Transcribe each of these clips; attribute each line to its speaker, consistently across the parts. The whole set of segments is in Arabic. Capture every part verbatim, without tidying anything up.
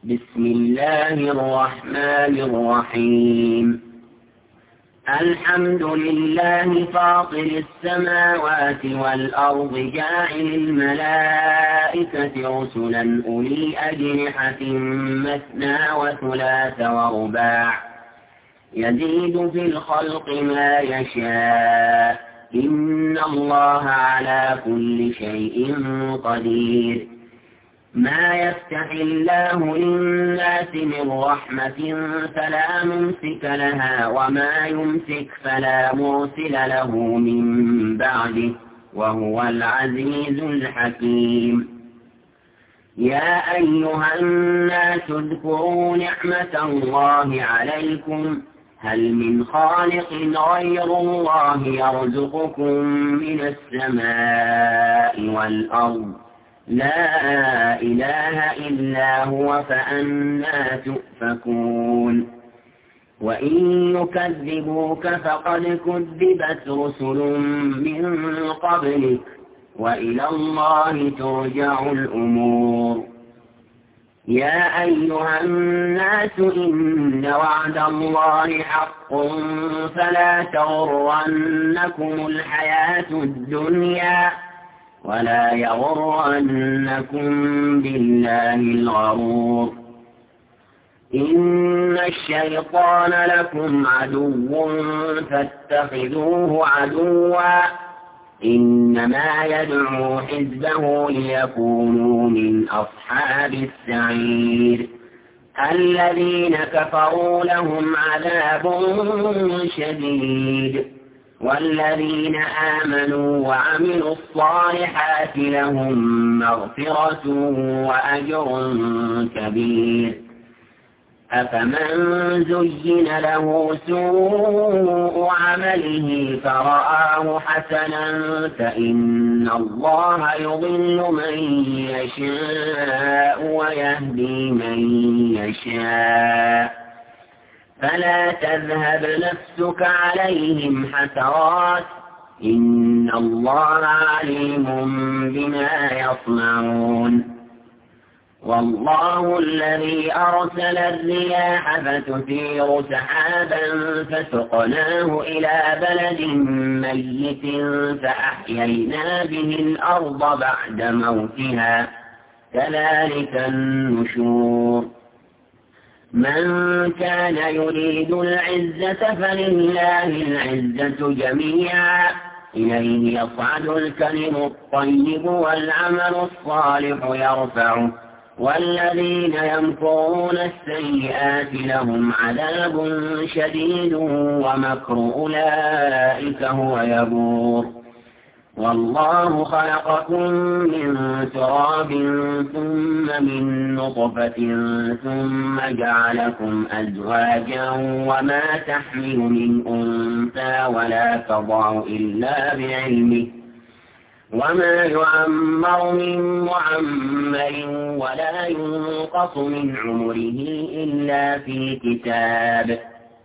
Speaker 1: بسم الله الرحمن الرحيم. الحمد لله فاطر السماوات والأرض جاعل الملائكة رسلا أولي أجنحة مثنى وثلاث ورباع يزيد في الخلق ما يشاء إن الله على كل شيء قدير. ما يفتح الله للناس من رحمة فلا ممسك لها وما يمسك فلا مرسل له من بعده وهو العزيز الحكيم. يا أيها الناس اذكروا نعمة الله عليكم هل من خالق غير الله يرزقكم من السماء والأرض لا إله إلا هو فأنى تؤفكون. وإن يكذبوك فقد كذبت رسل من قبلك وإلى الله ترجع الأمور. يا أيها الناس إن وعد الله حق فلا تغرنكم الحياة الدنيا ولا يغرنكم بالله الغرور. إن الشيطان لكم عدو فاتخذوه عدوا إنما يدعو حزبه ليكونوا من أصحاب السعير. الذين كفروا لهم عذاب شديد والذين آمنوا وعملوا الصالحات لهم مغفرة وأجر كبير. أفمن زين له سوء عمله فرآه حسنا فإن الله يضل من يشاء ويهدي من يشاء فلا تذهب نفسك عليهم حسرات إن الله عليم بما يصنعون. والله الذي أرسل الرياح فتثير سحابا فسقناه إلى بلد ميت فأحيينا به الأرض بعد موتها كذلك النشور. من كان يريد العزة فلله العزة جميعا إليه يصعد الكلم الطيب والعمل الصالح يرفعه والذين يمكرون السيئات لهم عذاب شديد ومكر أولئك هو يبور. والله خلقكم من تراب ثم من نطفة ثم جعلكم أزواجا وما تحمل من أنثى ولا تضع إلا بعلمه وما يعمر من معمر ولا ينقص من عمره إلا في كتاب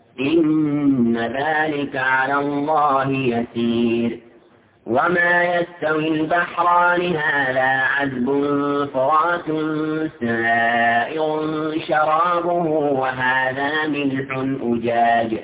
Speaker 1: إن ذلك على الله يسير. وما يستوي البحران هذا عذب فرات سائغ شرابه وهذا ملح أجاج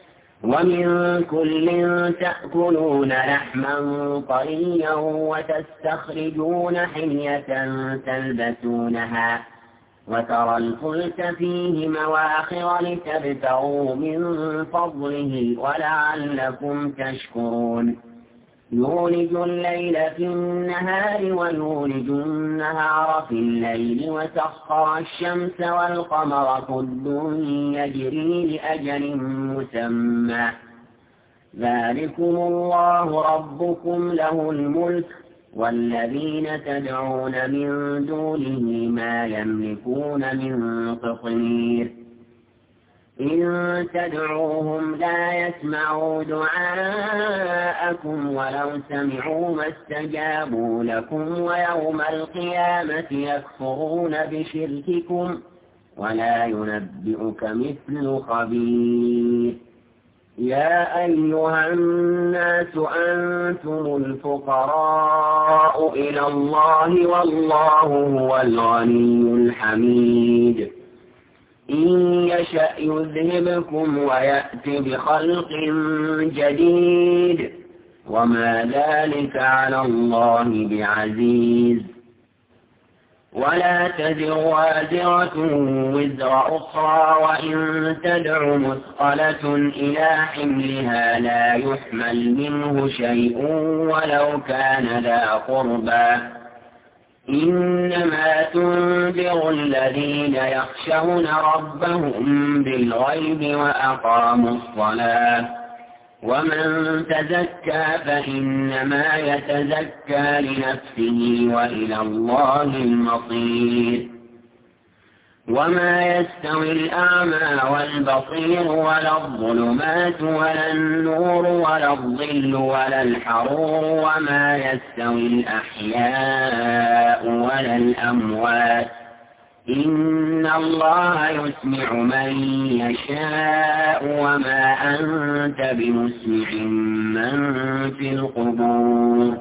Speaker 1: ومن كل تأكلون لحما طريا وتستخرجون حلية تلبسونها وترى الفلك فيه مواخر لتبتغوا من فضله ولعلكم تشكرون. يولج الليل في النهار ويولج النهار في الليل وسخر الشمس والقمر كل يجري لأجل مسمى ذلكم الله ربكم له الملك والذين تدعون من دونه ما يملكون من قطمير. إن تدعوهم لا يسمعوا دعاءكم ولو سمعوا ما استجابوا لكم ويوم القيامة يكفرون بشرككم ولا ينبئك مثل خبير. يا أيها الناس أنتم الفقراء إلى الله والله هو الغني الحميد إن يشأ يذهبكم ويأت بخلق جديد وما ذلك على الله بعزيز. ولا تزر وازرة وزر أخرى وإن تدع مثقلة إلى حملها لا يحمل منه شيء ولو كان ذا قربى إنما تنذر الذين يخشون ربهم بالغيب وأقاموا الصلاة ومن تزكى فإنما يتزكى لنفسه وإلى الله المصير. وما يستوي الأعمى والبصير ولا الظلمات ولا النور ولا الظل ولا الحرور وما يستوي الأحياء ولا الأموات إن الله يسمع من يشاء وما أنت بمسمع من في القبور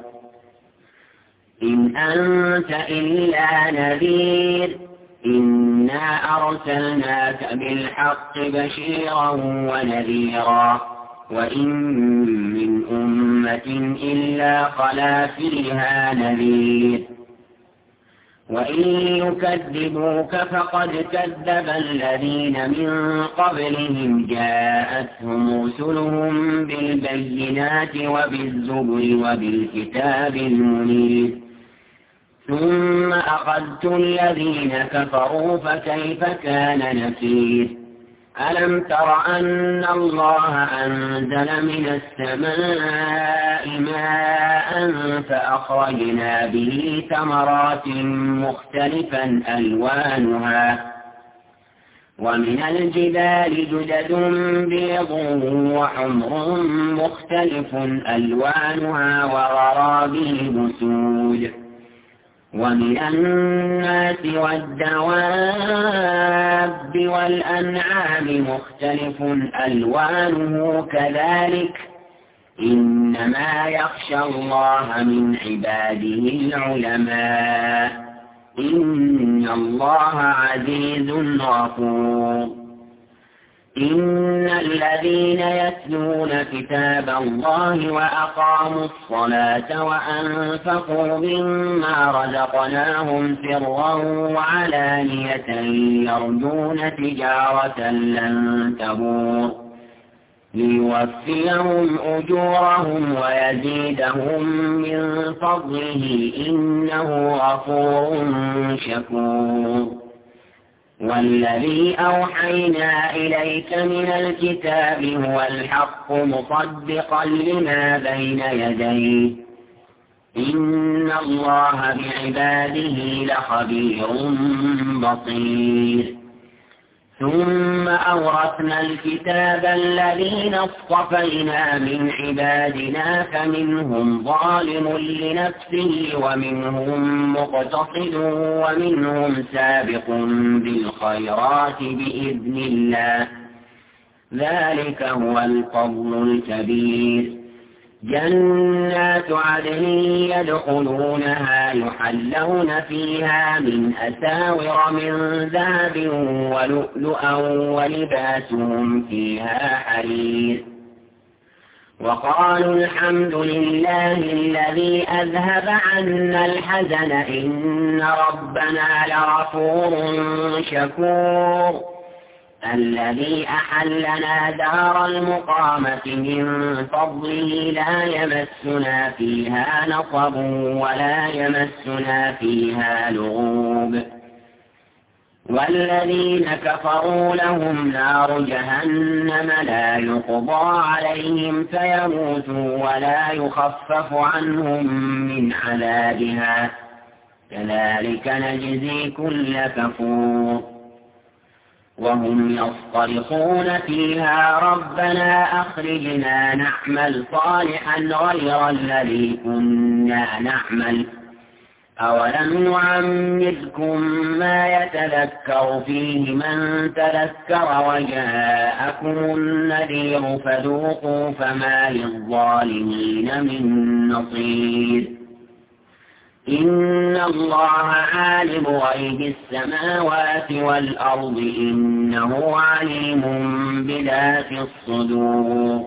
Speaker 1: إن أنت إلا نذير إنا أرسلناك بالحق بشيرا ونذيرا وإن من أمة إلا خلا فيها نذير وإن يكذبوك فقد كذب الذين من قبلهم جاءتهم رسلهم بالبينات وبالزبر وبالكتاب المنير ثم أخذت الذين كفروا فكيف كان نكير. ألم تر أن الله أنزل من السماء ماء فأخرجنا به ثمرات مختلفا ألوانها ومن الجبال جدد بيض وحمر مختلف ألوانها وغرابيب سود ومن الناس والدواب والأنعام مختلف ألوانه كذلك إنما يخشى الله من عباده العلماء إن الله عزيز غفور. إن الذين يتلون كتاب الله وأقاموا الصلاة وأنفقوا مما رزقناهم سرا وعلانية يرجون تجارة لن تبور ليوفيهم أجورهم ويزيدهم من فضله إنه غفور شكور. والذي أوحينا إليك من الكتاب هو الحق مصدقا لما بين يديه إن الله بعباده لخبير بصير. ثم أورثنا الكتاب الذين اصطفينا من عبادنا فمنهم ظالم لنفسه ومنهم مقتصد ومنهم سابق بالخيرات بإذن الله ذلك هو الفضل الكبير. جنات عدن يدخلونها يحلون فيها من أساور من ذهب ولؤلؤا ولباسهم فيها حرير. وقالوا الحمد لله الذي أذهب عنا الحزن إن ربنا لغفور شكور. الذي أحلنا دار المقامة من فضله لا يمسنا فيها نصب ولا يمسنا فيها لغوب. والذين كفروا لهم نار جهنم لا يقضى عليهم فيموتوا ولا يخفف عنهم من عذابها كذلك نجزي كل كفور. وهم يصطرخون فيها ربنا أخرجنا نعمل صالحا غير الذي كنا نعمل أولم نعمركم ما يتذكر فيه من تذكر وجاءكم النذير فذوقوا فما للظالمين من نصير. إن الله عالم غيب السماوات والأرض إنه عليم بذات الصدور.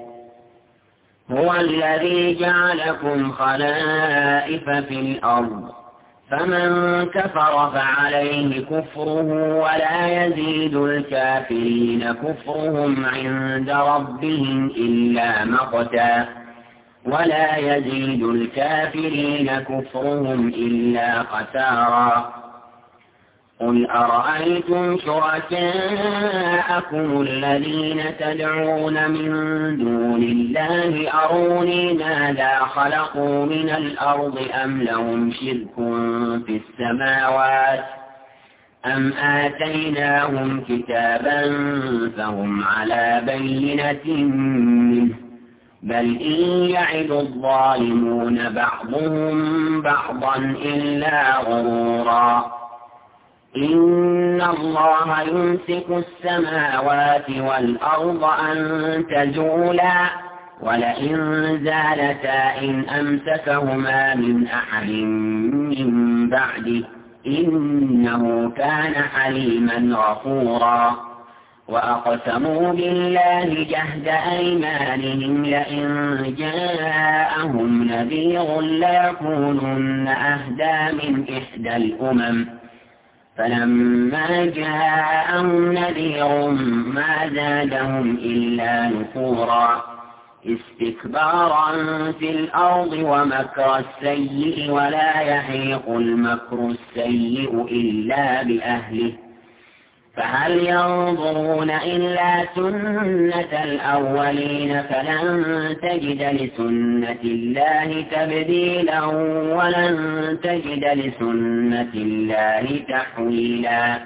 Speaker 1: هو الذي جعلكم خلائف في الأرض فمن كفر فعليه كفره ولا يزيد الكافرين كفرهم عند ربهم إلا مقتا ولا يزيد الكافرين كفرهم إلا خسارا. قل أرأيتم شركاءكم الذين تدعون من دون الله أروني ماذا خلقوا من الأرض أم لهم شرك في السماوات أم آتيناهم كتابا فهم على بينة منه بل إن يعد الظالمون بعضهم بعضا إلا غرورا. إن الله يمسك السماوات والأرض أن تزولا ولئن زالتا إن أمسكهما من أحد من بعده إنه كان حليما غفورا. وأقسموا بالله جهد أيمانهم لئن جاءهم نذير ليكونن أهدى من إحدى الأمم فلما جاءهم نذير ما زادهم إلا نفورا استكبارا في الأرض ومكر السيء ولا يحيق المكر السيء إلا بأهله فهل ينظرون إلا سنة الأولين فلن تجد لسنة الله تبديلا ولن تجد لسنة الله تحويلا.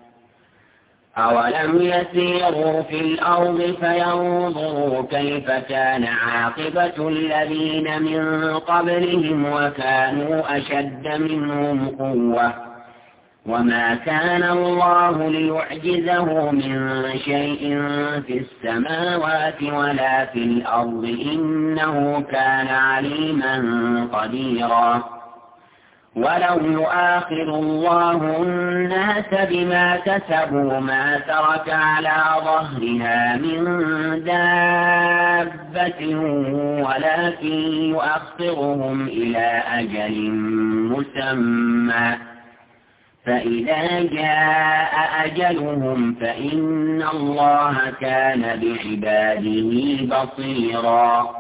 Speaker 1: أولم يسيروا في الأرض فينظروا كيف كان عاقبة الذين من قبلهم وكانوا أشد منهم قوة وما كان الله ليعجزه من شيء في السماوات ولا في الأرض إنه كان عليما قديرا. ولو يؤاخذ الله الناس بما كسبوا ما ترك على ظهرها من دابة ولكن يؤخرهم إلى أجل مسمى فإذا جاء أجلهم فإن الله كان بعباده بصيرا.